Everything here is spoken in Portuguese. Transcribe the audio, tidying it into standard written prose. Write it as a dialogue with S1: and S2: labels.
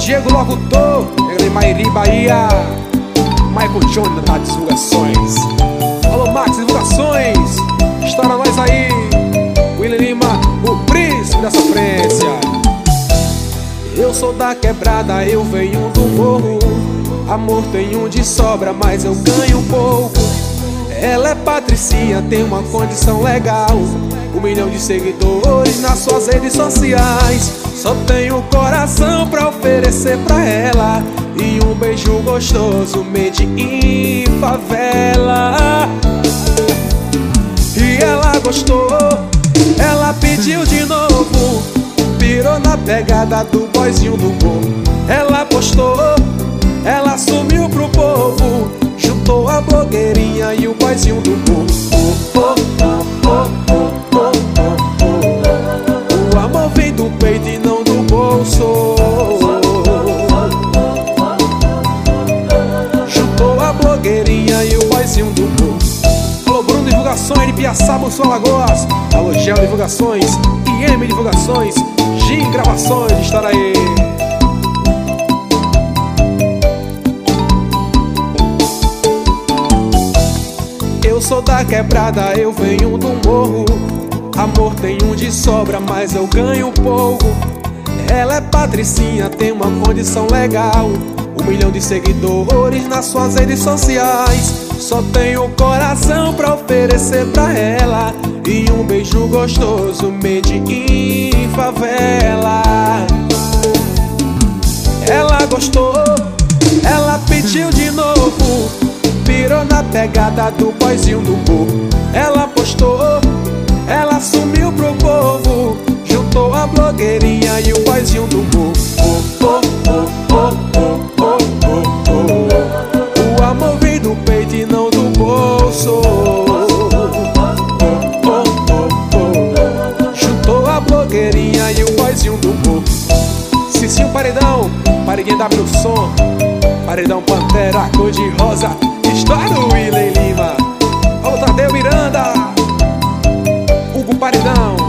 S1: Diego Locutor, ele em Mairi, Bahia. Michael Jones das divulgações. Alô Max Divulgações, estoura nós aí. William Lima, o príncipe da sofrência. Eu sou da quebrada, eu venho do morro. Amor tenho de sobra, mas eu ganho pouco. Ela é patricinha, tem uma condição legal, 1 milhão de seguidores nas suas redes sociais. Só tenho coração pra oferecer pra ela e um beijo gostoso made in favela. E ela gostou, ela pediu de novo, pirou na pegada do boyzinho do morro. Ela postou, ela sumiu pro povo, juntou a blogueirinha e o boyzinho do morro. O amor vem do peito e não do bolso. Juntou a blogueirinha e o boyzinho do morro. Alô Bruno Divulgações de Piaçaba, Sul Alagoas. Alô Gel Divulgações, IM Divulgações, Gin Gravações, estar aí. Eu sou da quebrada, eu venho do morro. Amor tenho de sobra, mas eu ganho pouco. Ela é patricinha, tem uma condição legal, 1 milhão de seguidores nas suas redes sociais. Só tenho coração pra oferecer pra ela e um beijo gostoso made in favela. Ela gostou, ela pediu de novo, pirou na pegada do boyzinho do morro. Ela postou, ela sumiu pro povo, juntou a blogueirinha e o boyzinho do morro. O amor vem do peito e não do bolso. Juntou a blogueirinha e o boyzinho do morro. Cicinho Paredão, Paredinha W Som, Paredão Pantera, cor de rosa, história do William Lima. Alô Tadeu Miranda, Hugo Paredão.